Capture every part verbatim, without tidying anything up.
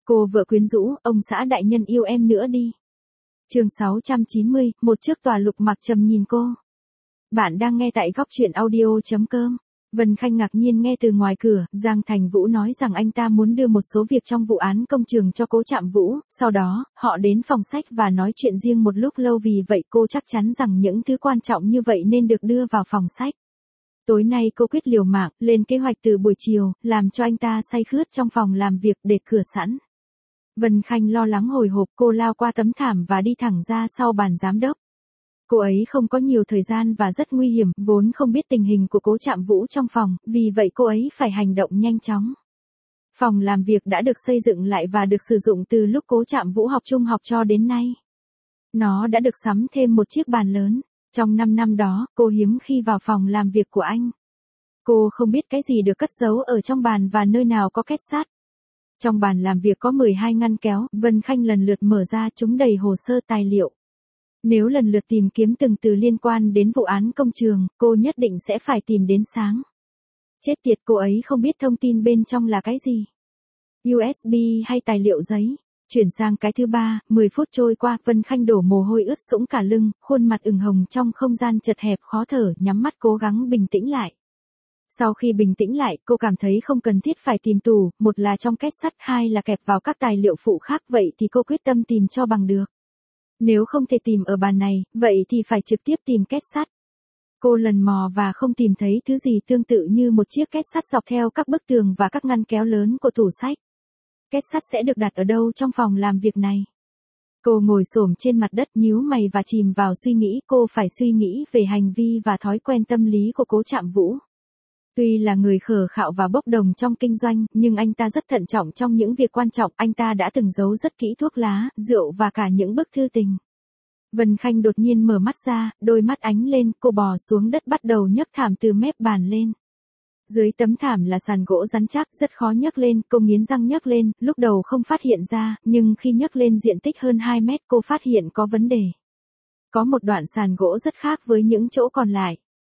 Cô vợ quyến rũ, ông xã đại nhân yêu em nữa đi. Chương sáu trăm chín mươi, một chiếc tòa lục mặc trầm nhìn cô. Bạn đang nghe tại góc truyện audio chấm com. Vân Khanh ngạc nhiên nghe từ ngoài cửa, Giang Thành Vũ nói rằng anh ta muốn đưa một số việc trong vụ án công trường cho Cố Trạm Vũ, sau đó, họ đến phòng sách và nói chuyện riêng một lúc lâu, vì vậy cô chắc chắn rằng những thứ quan trọng như vậy nên được đưa vào phòng sách. Tối nay cô quyết liều mạng, lên kế hoạch từ buổi chiều, làm cho anh ta say khướt trong phòng làm việc để cửa sẵn. Vân Khanh lo lắng hồi hộp, cô lao qua tấm thảm và đi thẳng ra sau bàn giám đốc. Cô ấy không có nhiều thời gian và rất nguy hiểm, vốn không biết tình hình của Cố Trạm Vũ trong phòng, vì vậy cô ấy phải hành động nhanh chóng. Phòng làm việc đã được xây dựng lại và được sử dụng từ lúc Cố Trạm Vũ học trung học cho đến nay. Nó đã được sắm thêm một chiếc bàn lớn. Trong năm năm đó, cô hiếm khi vào phòng làm việc của anh. Cô không biết cái gì được cất giấu ở trong bàn và nơi nào có két sắt. Trong bàn làm việc có mười hai ngăn kéo, Vân Khanh lần lượt mở ra, chúng đầy hồ sơ tài liệu. Nếu lần lượt tìm kiếm từng từ liên quan đến vụ án công trường, cô nhất định sẽ phải tìm đến sáng. Chết tiệt, cô ấy không biết thông tin bên trong là cái gì. u ét bê hay tài liệu giấy. Chuyển sang cái thứ ba, mười phút trôi qua, Vân Khanh đổ mồ hôi ướt sũng cả lưng, khuôn mặt ửng hồng trong không gian chật hẹp khó thở, nhắm mắt cố gắng bình tĩnh lại. Sau khi bình tĩnh lại, cô cảm thấy không cần thiết phải tìm tủ, một là trong két sắt, hai là kẹp vào các tài liệu phụ khác, vậy thì cô quyết tâm tìm cho bằng được. Nếu không thể tìm ở bàn này, vậy thì phải trực tiếp tìm két sắt. Cô lần mò và không tìm thấy thứ gì tương tự như một chiếc két sắt dọc theo các bức tường và các ngăn kéo lớn của tủ sách. Két sắt sẽ được đặt ở đâu trong phòng làm việc này? Cô ngồi xổm trên mặt đất, nhíu mày và chìm vào suy nghĩ. Cô phải suy nghĩ về hành vi và thói quen tâm lý của Cố Trạm Vũ. Tuy là người khờ khạo và bốc đồng trong kinh doanh, nhưng anh ta rất thận trọng trong những việc quan trọng. Anh ta đã từng giấu rất kỹ thuốc lá, rượu và cả những bức thư tình. Vân Khanh đột nhiên mở mắt ra, đôi mắt ánh lên, cô bò xuống đất bắt đầu nhấc thảm từ mép bàn lên. Dưới tấm thảm là sàn gỗ rắn chắc, rất khó nhấc lên, cô nghiến răng nhấc lên, lúc đầu không phát hiện ra, nhưng khi nhấc lên diện tích hơn hai mét cô phát hiện có vấn đề. Có một đoạn sàn gỗ rất khác với những chỗ còn lại.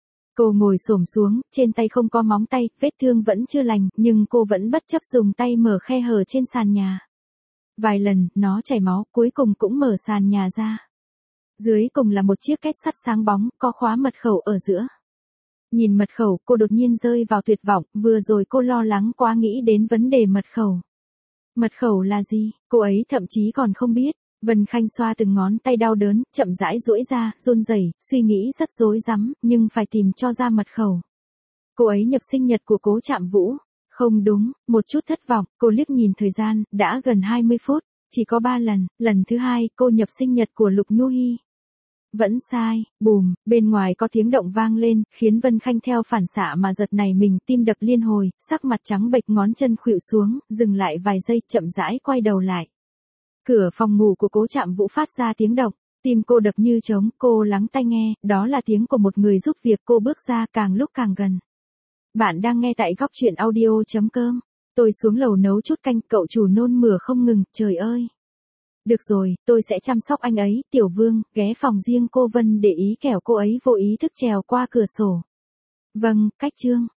Cô ngồi xổm xuống, trên tay không có móng tay, vết thương vẫn chưa lành, nhưng cô vẫn bất chấp dùng tay mở khe hở trên sàn nhà. Vài lần, nó chảy máu, cuối cùng cũng mở sàn nhà ra. Dưới cùng là một chiếc két sắt sáng bóng, có khóa mật khẩu ở giữa. Nhìn mật khẩu, cô đột nhiên rơi vào tuyệt vọng, vừa rồi cô lo lắng quá nghĩ đến vấn đề mật khẩu. Mật khẩu là gì? Cô ấy thậm chí còn không biết. Vân Khanh xoa từng ngón tay đau đớn, chậm rãi duỗi ra, run rẩy, suy nghĩ rất rối rắm, nhưng phải tìm cho ra mật khẩu. Cô ấy nhập sinh nhật của Cố Trạm Vũ. Không đúng, một chút thất vọng, cô liếc nhìn thời gian, đã gần hai mươi phút, chỉ có ba lần, lần thứ hai, cô nhập sinh nhật của Lục Nhu Hi. Vẫn sai, bùm, bên ngoài có tiếng động vang lên, khiến Vân Khanh theo phản xạ mà giật nảy mình, tim đập liên hồi, sắc mặt trắng bệch, ngón chân khuỵu xuống, dừng lại vài giây, chậm rãi quay đầu lại. Cửa phòng ngủ của Cố Trạm Vũ phát ra tiếng động, tim cô đập như trống, cô lắng tai nghe, đó là tiếng của một người giúp việc. Cô bước ra, càng lúc càng gần. Bạn đang nghe tại góc truyện audio chấm com. Tôi xuống lầu nấu chút canh, cậu chủ nôn mửa không ngừng, trời ơi. Được rồi, tôi sẽ chăm sóc anh ấy. Tiểu Vương, ghé phòng riêng cô Vân để ý kẻo cô ấy vô ý thức trèo qua cửa sổ. Vâng, cách chương.